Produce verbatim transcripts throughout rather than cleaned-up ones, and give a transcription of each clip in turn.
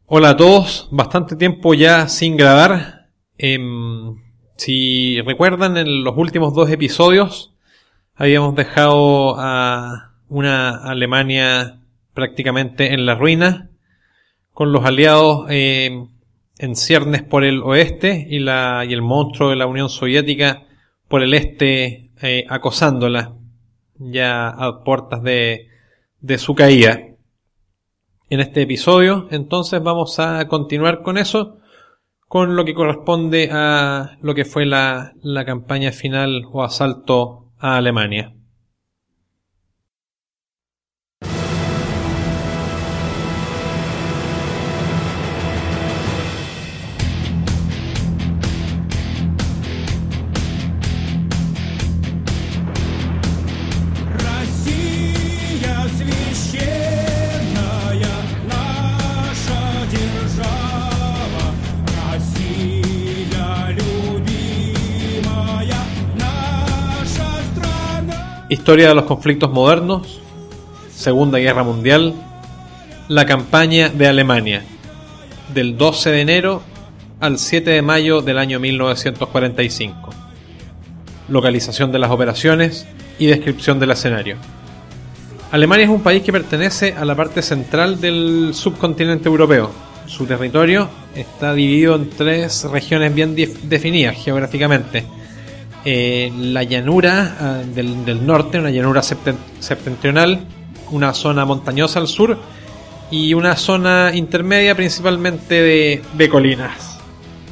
Hola a todos, bastante tiempo ya sin grabar. Eh, si recuerdan, en los últimos dos episodios habíamos dejado a una Alemania prácticamente en la ruina, con los aliados eh, en ciernes por el oeste y, la, y el monstruo de la Unión Soviética por el este eh, acosándola ya a puertas de, de su caída. En este episodio, entonces, vamos a continuar con eso, con lo que corresponde a lo que fue la, la campaña final o asalto a Alemania. Historia de los conflictos modernos, Segunda Guerra Mundial, la campaña de Alemania, del doce de enero al siete de mayo del año mil novecientos cuarenta y cinco. Localización de las operaciones y descripción del escenario. Alemania es un país que pertenece a la parte central del subcontinente europeo. Su territorio está dividido en tres regiones bien dif- definidas geográficamente. Eh, la llanura uh, del, del norte, una llanura septen- septentrional, una zona montañosa al sur y una zona intermedia principalmente de, de colinas.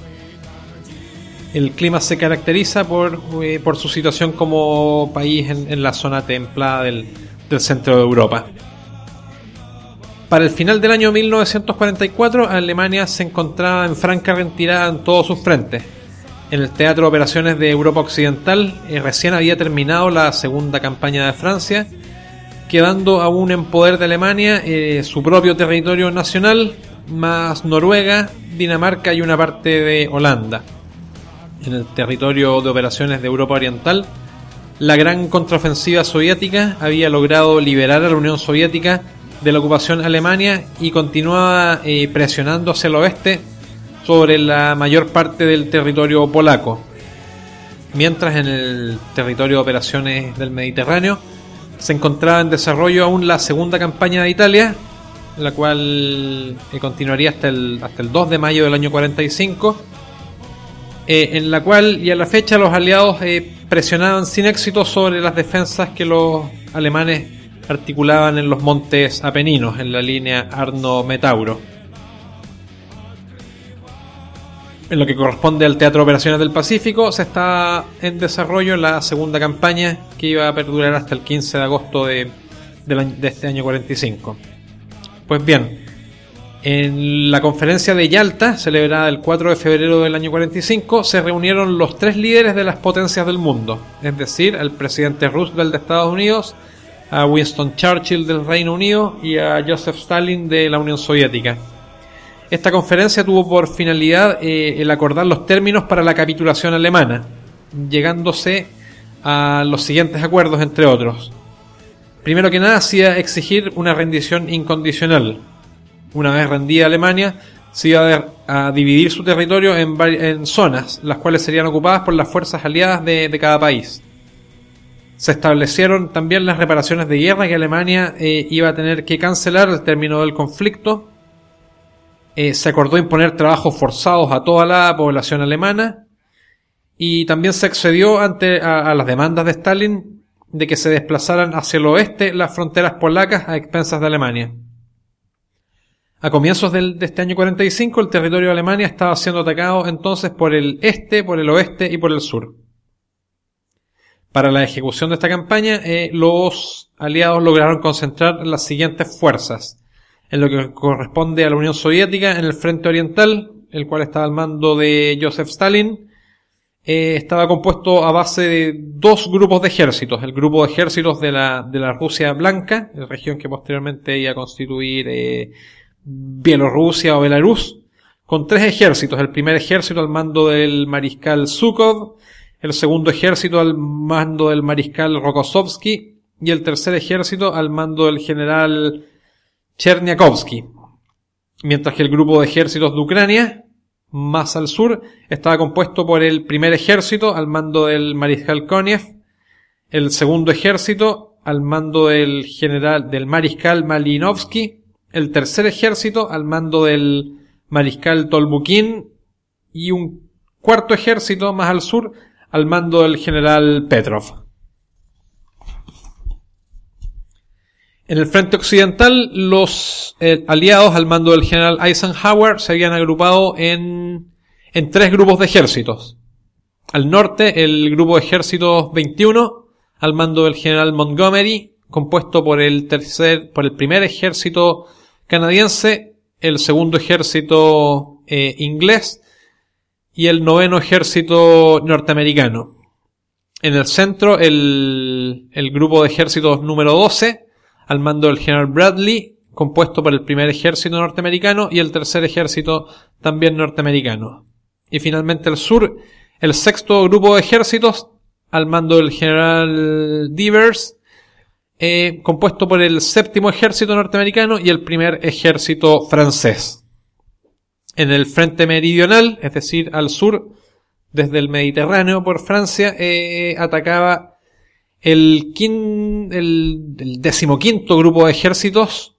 El clima se caracteriza por, eh, por su situación como país en, en la zona templada del, del centro de Europa. Para el final del año mil novecientos cuarenta y cuatro, Alemania se encontraba en franca retirada en todos sus frentes. En el Teatro de Operaciones de Europa Occidental eh, recién había terminado la segunda campaña de Francia, quedando aún en poder de Alemania eh, su propio territorio nacional, más Noruega, Dinamarca y una parte de Holanda. En el territorio de operaciones de Europa Oriental, la gran contraofensiva soviética había logrado liberar a la Unión Soviética de la ocupación alemana y continuaba eh, presionando hacia el oeste sobre la mayor parte del territorio polaco, mientras en el territorio de operaciones del Mediterráneo se encontraba en desarrollo aún la segunda campaña de Italia, la cual eh, continuaría hasta el, hasta el dos de mayo del año cuarenta y cinco, eh, en la cual y a la fecha los aliados eh, presionaban sin éxito sobre las defensas que los alemanes articulaban en los montes Apeninos, en la línea Arno-Metauro. En lo que corresponde al Teatro de Operaciones del Pacífico, se está en desarrollo la segunda campaña que iba a perdurar hasta el quince de agosto de, de, de este año cuarenta y cinco. Pues bien, en la conferencia de Yalta, celebrada el cuatro de febrero del año cuarenta y cinco, se reunieron los tres líderes de las potencias del mundo, es decir, al presidente Roosevelt de Estados Unidos, a Winston Churchill del Reino Unido y a Joseph Stalin de la Unión Soviética. Esta conferencia tuvo por finalidad eh, el acordar los términos para la capitulación alemana, llegándose a los siguientes acuerdos, entre otros. Primero que nada, hacía exigir una rendición incondicional. Una vez rendida Alemania, se iba a, a dividir su territorio en, en zonas, las cuales serían ocupadas por las fuerzas aliadas de, de cada país. Se establecieron también las reparaciones de guerra que Alemania eh, iba a tener que cancelar al término del conflicto. Eh, se acordó imponer trabajos forzados a toda la población alemana y también se accedió ante a, a las demandas de Stalin de que se desplazaran hacia el oeste las fronteras polacas a expensas de Alemania. A comienzos del, de este año cuarenta y cinco, el territorio de Alemania estaba siendo atacado entonces por el este, por el oeste y por el sur. Para la ejecución de esta campaña, eh, los aliados lograron concentrar las siguientes fuerzas. En lo que corresponde a la Unión Soviética, en el frente oriental, el cual estaba al mando de Joseph Stalin, eh, estaba compuesto a base de dos grupos de ejércitos. El grupo de ejércitos de la, de la Rusia Blanca, la región que posteriormente iba a constituir eh, Bielorrusia o Belarus, con tres ejércitos. El primer ejército al mando del mariscal Zhukov, el segundo ejército al mando del mariscal Rokossovsky y el tercer ejército al mando del general Cherniakovsky. mientras que el grupo de ejércitos de Ucrania, más al sur, estaba compuesto por el primer ejército al mando del mariscal Konev, el segundo ejército al mando del general del mariscal Malinovsky, el tercer ejército al mando del mariscal Tolbukin y un cuarto ejército más al sur al mando del general Petrov. En el frente occidental, los eh, aliados al mando del general Eisenhower se habían agrupado en, en tres grupos de ejércitos. Al norte, el grupo de ejércitos veintiuno, al mando del general Montgomery, compuesto por el tercer, por el primer ejército canadiense, el segundo ejército eh, inglés y el noveno ejército norteamericano. En el centro, el, el grupo de ejércitos número doce, al mando del general Bradley, compuesto por el primer ejército norteamericano y el tercer ejército también norteamericano. Y finalmente al sur, el sexto grupo de ejércitos, al mando del general Devers, eh, compuesto por el séptimo ejército norteamericano y el primer ejército francés. En el frente meridional, es decir, al sur, desde el Mediterráneo por Francia, eh, atacaba El, quin, el, el decimoquinto grupo de ejércitos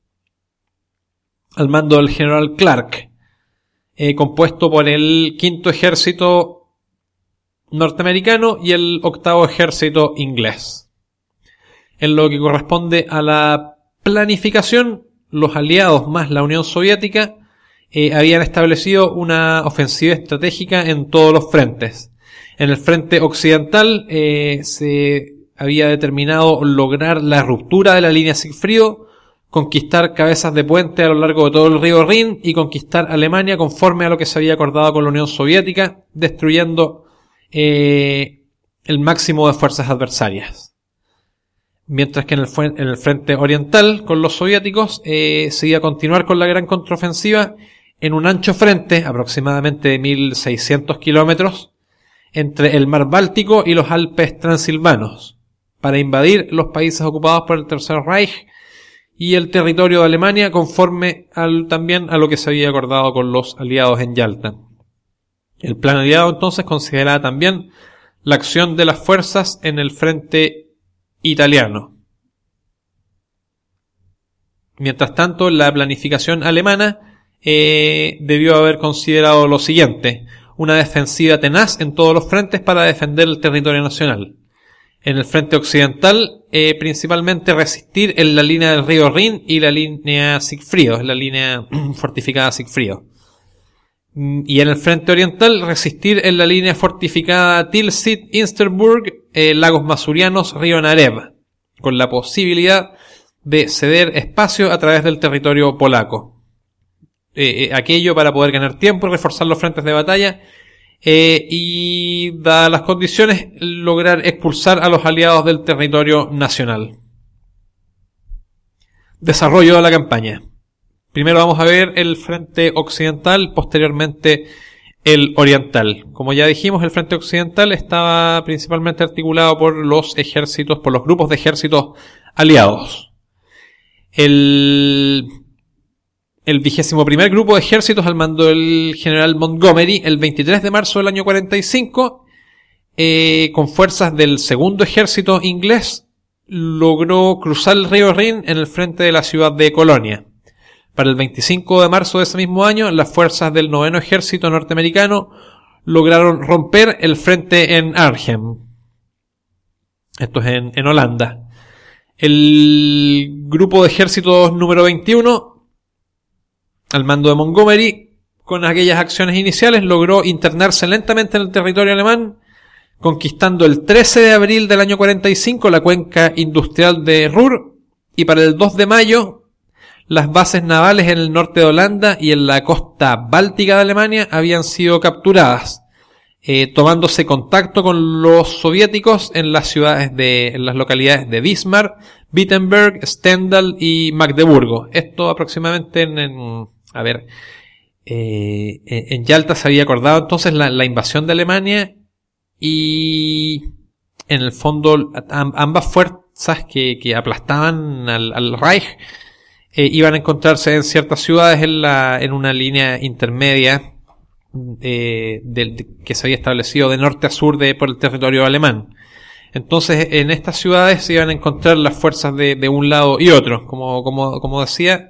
al mando del general Clark, eh, compuesto por el quinto ejército norteamericano y el octavo ejército inglés. En lo que corresponde a la planificación, los aliados más la Unión Soviética eh, habían establecido una ofensiva estratégica en todos los frentes. En el frente occidental eh, se había determinado lograr la ruptura de la línea Sigfrido, conquistar cabezas de puente a lo largo de todo el río Rin y conquistar Alemania conforme a lo que se había acordado con la Unión Soviética, destruyendo eh, el máximo de fuerzas adversarias. Mientras que en el, en el frente oriental, con los soviéticos, eh, se iba a continuar con la gran contraofensiva en un ancho frente, aproximadamente de mil seiscientos kilómetros, entre el mar Báltico y los Alpes transilvanos, para invadir los países ocupados por el Tercer Reich y el territorio de Alemania conforme al, también a lo que se había acordado con los aliados en Yalta. El plan aliado entonces consideraba también la acción de las fuerzas en el frente italiano. Mientras tanto, la planificación alemana eh, debió haber considerado lo siguiente: una defensiva tenaz en todos los frentes para defender el territorio nacional. En el frente occidental, eh, principalmente resistir en la línea del río Rin y la línea Sigfrido, la línea fortificada Sigfrido. Y en el frente oriental, resistir en la línea fortificada Tilsit-Insterburg, eh, lagos masurianos, río Narev, con la posibilidad de ceder espacio a través del territorio polaco. Eh, eh, aquello para poder ganar tiempo y reforzar los frentes de batalla eh, y, dadas las condiciones, lograr expulsar a los aliados del territorio nacional. Desarrollo de la campaña. Primero vamos a ver el frente occidental, posteriormente el oriental. Como ya dijimos, el frente occidental estaba principalmente articulado por los ejércitos, por los grupos de ejércitos aliados. El El vigésimo primer grupo de ejércitos al mando del general Montgomery, el veintitrés de marzo del año cuarenta y cinco, eh, con fuerzas del segundo ejército inglés, logró cruzar el río Rin en el frente de la ciudad de Colonia. Para el veinticinco de marzo de ese mismo año, las fuerzas del noveno ejército norteamericano lograron romper el frente en Arnhem. Esto es en, en Holanda. El grupo de ejércitos número veintiuno, al mando de Montgomery, con aquellas acciones iniciales, logró internarse lentamente en el territorio alemán, conquistando el trece de abril del año cuarenta y cinco la cuenca industrial de Ruhr, y para el dos de mayo las bases navales en el norte de Holanda y en la costa báltica de Alemania habían sido capturadas, eh, tomándose contacto con los soviéticos en las ciudades de, en las localidades de Bismarck, Wittenberg, Stendal y Magdeburgo. Esto aproximadamente en, en a ver, eh, en Yalta se había acordado entonces la, la invasión de Alemania, y en el fondo ambas fuerzas que, que aplastaban al, al Reich eh, iban a encontrarse en ciertas ciudades en, la, en una línea intermedia eh, de, de, que se había establecido de norte a sur de, por el territorio alemán. Entonces, en estas ciudades se iban a encontrar las fuerzas de, de un lado y otro. Como, como, como decía,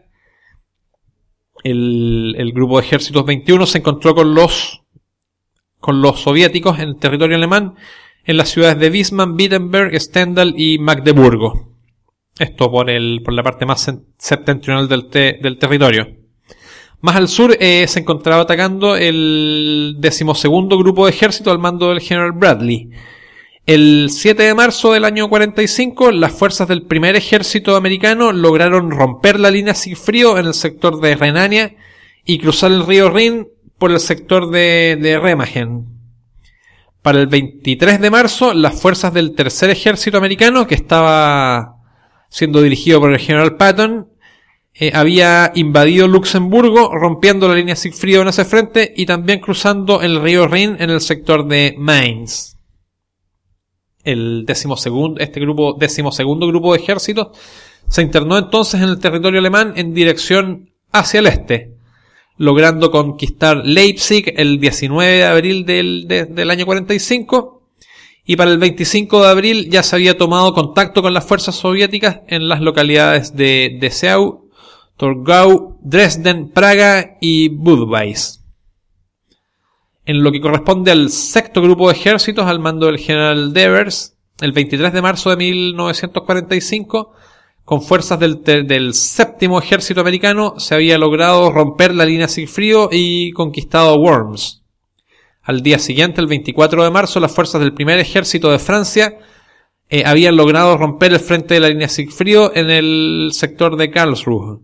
el, el grupo de ejércitos veintiuno se encontró con los, con los soviéticos en el territorio alemán en las ciudades de Wismar, Wittenberg, Stendal y Magdeburgo. Esto por, el, por la parte más septentrional del, te, del territorio. Más al sur eh, se encontraba atacando el decimosegundo grupo de ejército al mando del general Bradley. El siete de marzo del año cuarenta y cinco, las fuerzas del primer ejército americano lograron romper la línea Siegfried en el sector de Renania y cruzar el río Rin por el sector de, de Remagen. Para el veintitrés de marzo, las fuerzas del tercer ejército americano, que estaba siendo dirigido por el general Patton, eh, había invadido Luxemburgo, rompiendo la línea Siegfried en ese frente y también cruzando el río Rin en el sector de Mainz. El decimosegundo, este grupo, decimosegundo grupo de ejércitos se internó entonces en el territorio alemán en dirección hacia el este, logrando conquistar Leipzig el diecinueve de abril del, de, del año cuarenta y cinco, y para el veinticinco de abril ya se había tomado contacto con las fuerzas soviéticas en las localidades de Dessau, Torgau, Dresden, Praga y Budweis. En lo que corresponde al sexto grupo de ejércitos al mando del general Devers, el veintitrés de marzo de mil novecientos cuarenta y cinco, con fuerzas del, del séptimo ejército americano, se había logrado romper la línea Siegfried y conquistado Worms. Al día siguiente, el veinticuatro de marzo, las fuerzas del primer ejército de Francia eh, habían logrado romper el frente de la línea Siegfried en el sector de Karlsruhe.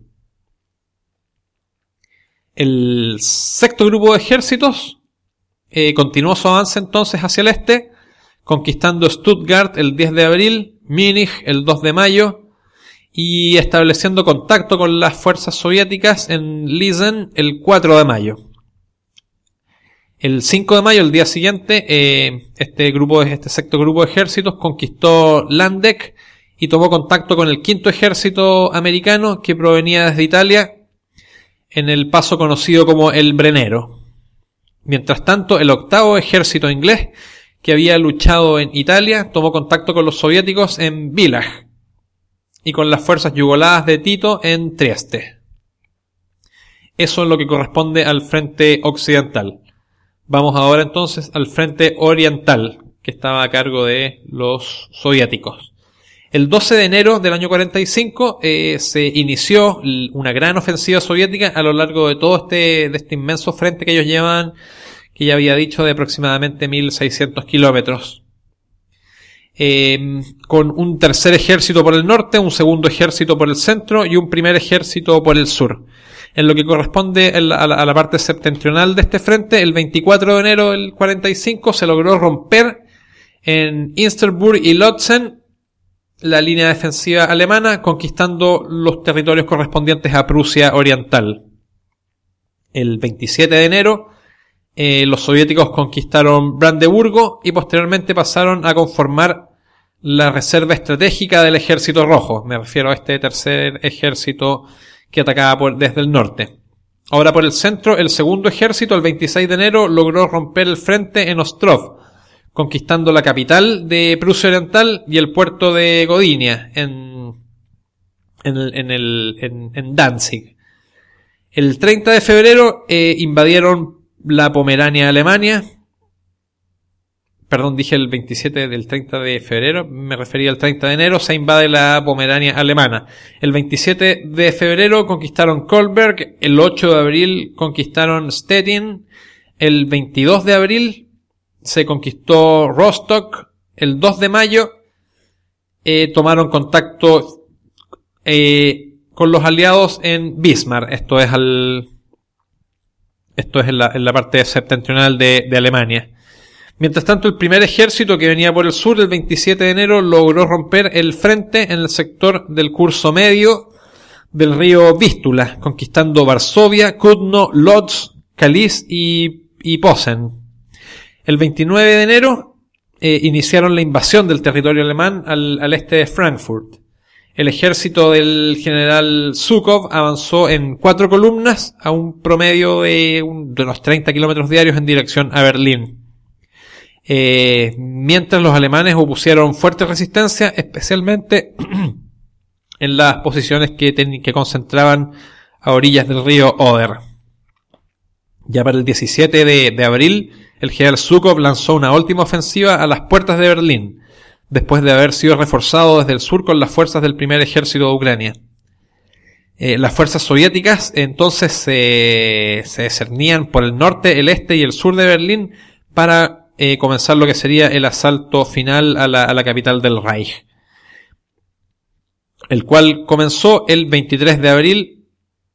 El sexto grupo de ejércitos Eh, continuó su avance entonces hacia el este, conquistando Stuttgart el diez de abril, Múnich el dos de mayo y estableciendo contacto con las fuerzas soviéticas en Liesen el cuatro de mayo. El cinco de mayo, el día siguiente, eh, este grupo, este sexto grupo de ejércitos conquistó Landeck y tomó contacto con el quinto ejército americano que provenía desde Italia en el paso conocido como el Brennero. Mientras tanto, el octavo ejército inglés, que había luchado en Italia, tomó contacto con los soviéticos en Villach y con las fuerzas yugoslavas de Tito en Trieste. Eso es lo que corresponde al frente occidental. Vamos ahora entonces al frente oriental, que estaba a cargo de los soviéticos. El doce de enero del año cuarenta y cinco eh, se inició una gran ofensiva soviética a lo largo de todo este, de este inmenso frente que ellos llevan, que ya había dicho, de aproximadamente mil seiscientos kilómetros. Eh, con un tercer ejército por el norte, un segundo ejército por el centro y un primer ejército por el sur. En lo que corresponde a la, a la parte septentrional de este frente, el veinticuatro de enero del cuarenta y cinco se logró romper en Insterburg y Lützen la línea defensiva alemana, conquistando los territorios correspondientes a Prusia Oriental. El veintisiete de enero, eh, los soviéticos conquistaron Brandeburgo y posteriormente pasaron a conformar la reserva estratégica del Ejército Rojo. Me refiero a este tercer ejército que atacaba por, desde el norte. Ahora por el centro, el segundo ejército, el veintiséis de enero, logró romper el frente en Ostrov, conquistando la capital de Prusia Oriental y el puerto de Gdynia en, en, el, en, el, en, en Danzig. El treinta de febrero eh, invadieron la Pomerania, Alemania. Perdón, dije el veintisiete del treinta de febrero, me refería al treinta de enero, se invade la Pomerania alemana. El veintisiete de febrero conquistaron Kolberg, el ocho de abril conquistaron Stettin, el veintidós de abril se conquistó Rostock, el dos de mayo eh, tomaron contacto eh, con los aliados en Wismar, esto es al esto es en la, en la parte septentrional de, de Alemania. Mientras tanto, el primer ejército que venía por el sur, el veintisiete de enero, logró romper el frente en el sector del curso medio del río Vístula, conquistando Varsovia, Kutno, Lodz, Kalisz y, y Posen. El veintinueve de enero eh, iniciaron la invasión del territorio alemán al, al este de Frankfurt. el ejército del general Zhukov avanzó en cuatro columnas a un promedio de, un, de unos treinta kilómetros diarios en dirección a Berlín. Eh, mientras los alemanes opusieron fuerte resistencia, especialmente en las posiciones que, ten, que concentraban a orillas del río Oder. Ya para el diecisiete de abril, el general Zhukov lanzó una última ofensiva a las puertas de Berlín, después de haber sido reforzado desde el sur con las fuerzas del primer ejército de Ucrania. Eh, las fuerzas soviéticas entonces se, se cernían por el norte, el este y el sur de Berlín para eh, comenzar lo que sería el asalto final a la, a la capital del Reich, el cual comenzó el veintitrés de abril,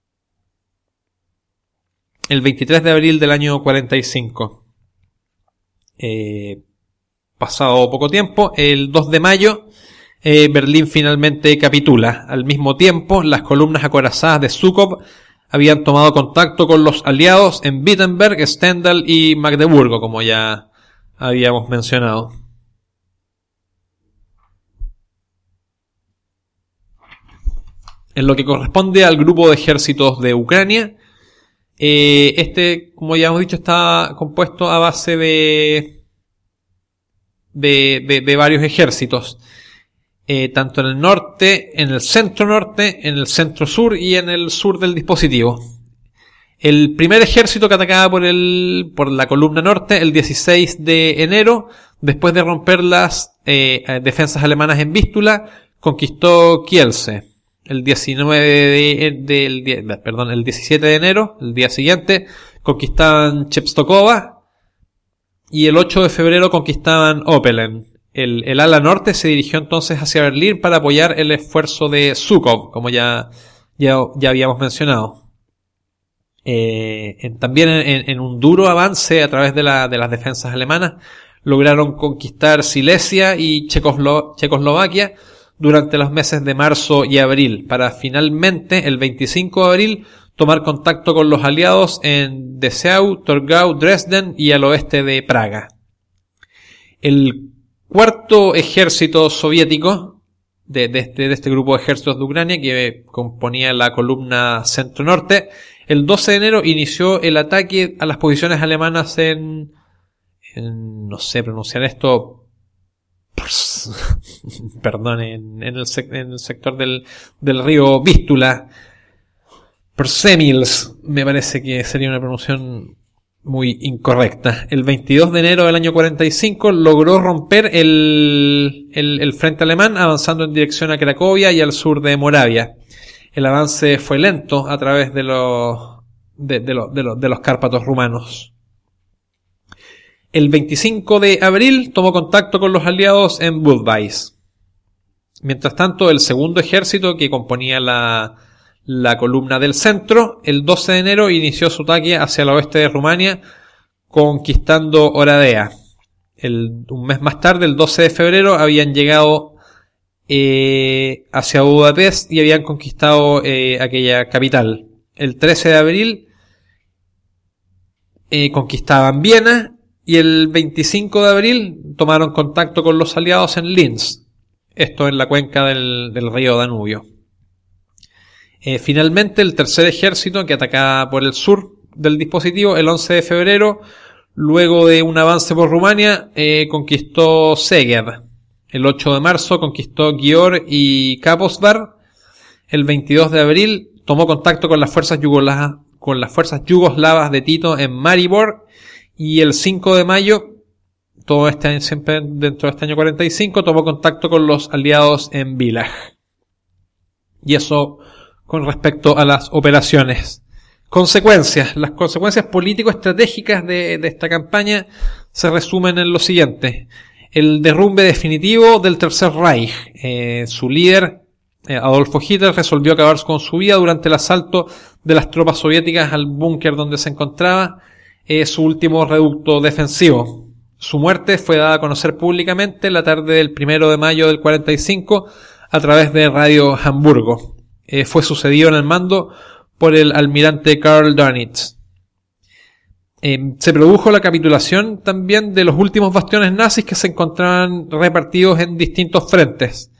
el veintitrés de abril del año cuarenta y cinco. Eh, pasado poco tiempo, el dos de mayo, eh, Berlín finalmente capitula. Al mismo tiempo, las columnas acorazadas de Zhukov habían tomado contacto con los aliados en Wittenberg, Stendal y Magdeburgo, como ya habíamos mencionado. En lo que corresponde al grupo de ejércitos de Ucrania, eh, este, como ya hemos dicho, está compuesto a base de, de, de, de varios ejércitos, eh, tanto en el norte, en el centro norte, en el centro sur y en el sur del dispositivo. El primer ejército que atacaba por el, por la columna norte, el dieciséis de enero, después de romper las eh, defensas alemanas en Vístula, conquistó Kielce. El diecinueve de, de, de, de, perdón, el diecisiete de enero, el día siguiente, conquistaban Chepstokova y el ocho de febrero conquistaban Opelen. El, el ala norte se dirigió entonces hacia Berlín para apoyar el esfuerzo de Zhukov, como ya, ya, ya habíamos mencionado. Eh, en, también en, en un duro avance a través de, la, de las defensas alemanas, lograron conquistar Silesia y Checoslo, Checoslovaquia durante los meses de marzo y abril, para finalmente, el veinticinco de abril, tomar contacto con los aliados en Dessau, Torgau, Dresden y al oeste de Praga. El cuarto ejército soviético de, de, este, de este grupo de ejércitos de Ucrania, que componía la columna centro-norte, el doce de enero inició el ataque a las posiciones alemanas en, en no sé pronunciar esto, perdón, en, en, el, en el sector del, del río Vístula, Przemyśl, me parece que sería una pronunciación muy incorrecta. El veintidós de enero del año cuarenta y cinco logró romper el, el, el frente alemán, avanzando en dirección a Cracovia y al sur de Moravia. El avance fue lento a través de los, de, de, los, de, los, de los Cárpatos rumanos. El veinticinco de abril tomó contacto con los aliados en Budweis. Mientras tanto, el segundo ejército, que componía la, la columna del centro, el doce de enero inició su ataque hacia el oeste de Rumania, conquistando Oradea. El, un mes más tarde, el doce de febrero, habían llegado eh, hacia Budapest y habían conquistado eh, aquella capital. El trece de abril eh, conquistaban Viena. Y el veinticinco de abril tomaron contacto con los aliados en Linz, esto en la cuenca del, del río Danubio. Eh, finalmente, el tercer ejército, que atacaba por el sur del dispositivo, el once de febrero, luego de un avance por Rumania, eh, conquistó Szeged. El ocho de marzo conquistó Győr y Kaposvár. El veintidós de abril tomó contacto con las fuerzas yugoslavas, con las fuerzas yugoslavas de Tito en Maribor. Y el cinco de mayo, todo este año, siempre dentro de este año cuarenta y cinco, tomó contacto con los aliados en Villach. Y eso con respecto a las operaciones. Consecuencias. Las consecuencias político-estratégicas de, de esta campaña se resumen en lo siguiente. El derrumbe definitivo del Tercer Reich. Eh, su líder, eh, Adolfo Hitler, resolvió acabar con su vida durante el asalto de las tropas soviéticas al búnker donde se encontraba, es su último reducto defensivo. Su muerte fue dada a conocer públicamente la tarde del primero de mayo del cuarenta y cinco a través de Radio Hamburgo. Eh, fue sucedido en el mando por el almirante Karl Dönitz. Eh, se produjo la capitulación también de los últimos bastiones nazis que se encontraban repartidos en distintos frentes.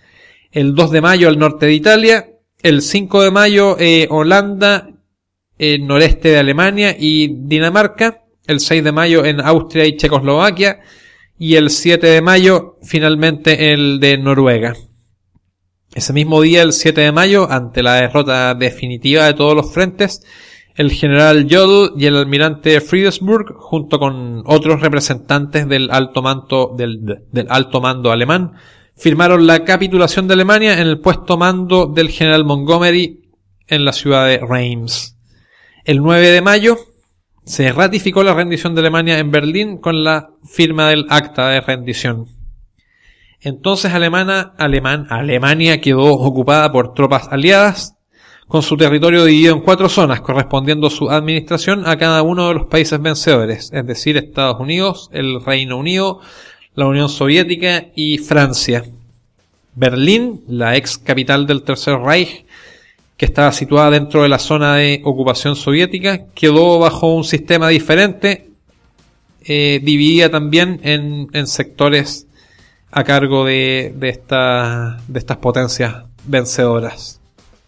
El dos de mayo al norte de Italia. El cinco de mayo eh, Holanda, el noreste de Alemania y Dinamarca. El seis de mayo en Austria y Checoslovaquia. Y el siete de mayo finalmente el de Noruega. Ese mismo día, el siete de mayo, ante la derrota definitiva de todos los frentes, el general Jodl y el almirante Friedensburg, junto con otros representantes del alto mando, del, del alto mando alemán, firmaron la capitulación de Alemania en el puesto mando del general Montgomery en la ciudad de Reims. El nueve de mayo se ratificó la rendición de Alemania en Berlín con la firma del acta de rendición. Entonces Alemana, Alemán, Alemania quedó ocupada por tropas aliadas, con su territorio dividido en cuatro zonas, correspondiendo su administración a cada uno de los países vencedores, es decir, Estados Unidos, el Reino Unido, la Unión Soviética y Francia. Berlín, la ex capital del Tercer Reich, que estaba situada dentro de la zona de ocupación soviética, quedó bajo un sistema diferente, eh, dividida también en, en sectores a cargo de, de, esta, de estas potencias vencedoras.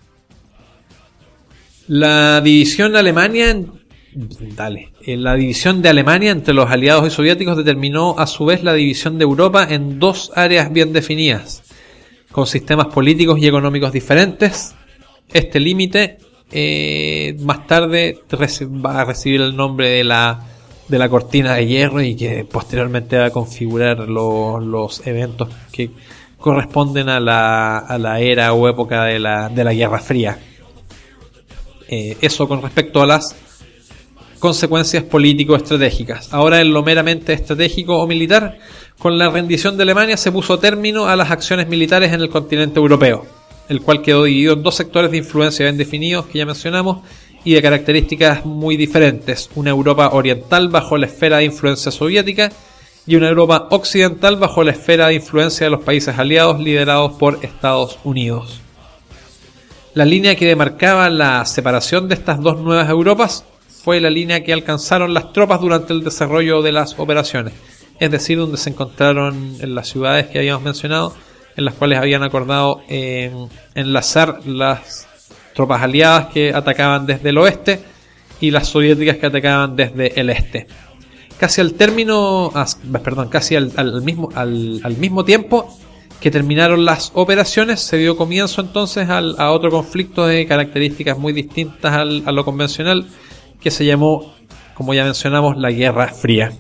La división Alemania, dale, la división de Alemania entre los aliados y soviéticos determinó a su vez la división de Europa en dos áreas bien definidas, con sistemas políticos y económicos diferentes. Este límite eh, más tarde va a recibir el nombre de la de la cortina de hierro y que posteriormente va a configurar los, los eventos que corresponden a la, a la era o época de la, de la Guerra Fría. Eh, eso con respecto a las consecuencias político-estratégicas. Ahora, en lo meramente estratégico o militar, con la rendición de Alemania se puso término a las acciones militares en el continente europeo, el cual quedó dividido en dos sectores de influencia bien definidos que ya mencionamos y de características muy diferentes: una Europa oriental bajo la esfera de influencia soviética y una Europa occidental bajo la esfera de influencia de los países aliados liderados por Estados Unidos. La línea que demarcaba la separación de estas dos nuevas Europas fue la línea que alcanzaron las tropas durante el desarrollo de las operaciones, es decir, donde se encontraron en las ciudades que habíamos mencionado, en las cuales habían acordado eh, enlazar las tropas aliadas que atacaban desde el oeste y las soviéticas que atacaban desde el este. Casi al término, ah, perdón, casi al, al mismo al, al mismo tiempo que terminaron las operaciones, se dio comienzo entonces al, a otro conflicto de características muy distintas al, a lo convencional, que se llamó, como ya mencionamos, la Guerra Fría.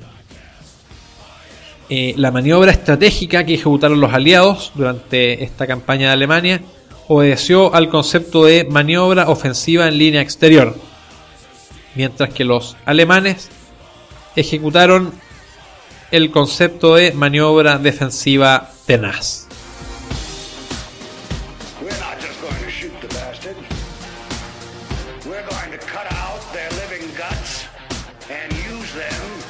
Eh, la maniobra estratégica que ejecutaron los aliados durante esta campaña de Alemania obedeció al concepto de maniobra ofensiva en línea exterior, mientras que los alemanes ejecutaron el concepto de maniobra defensiva tenaz. We're going to cut out their living guts and use them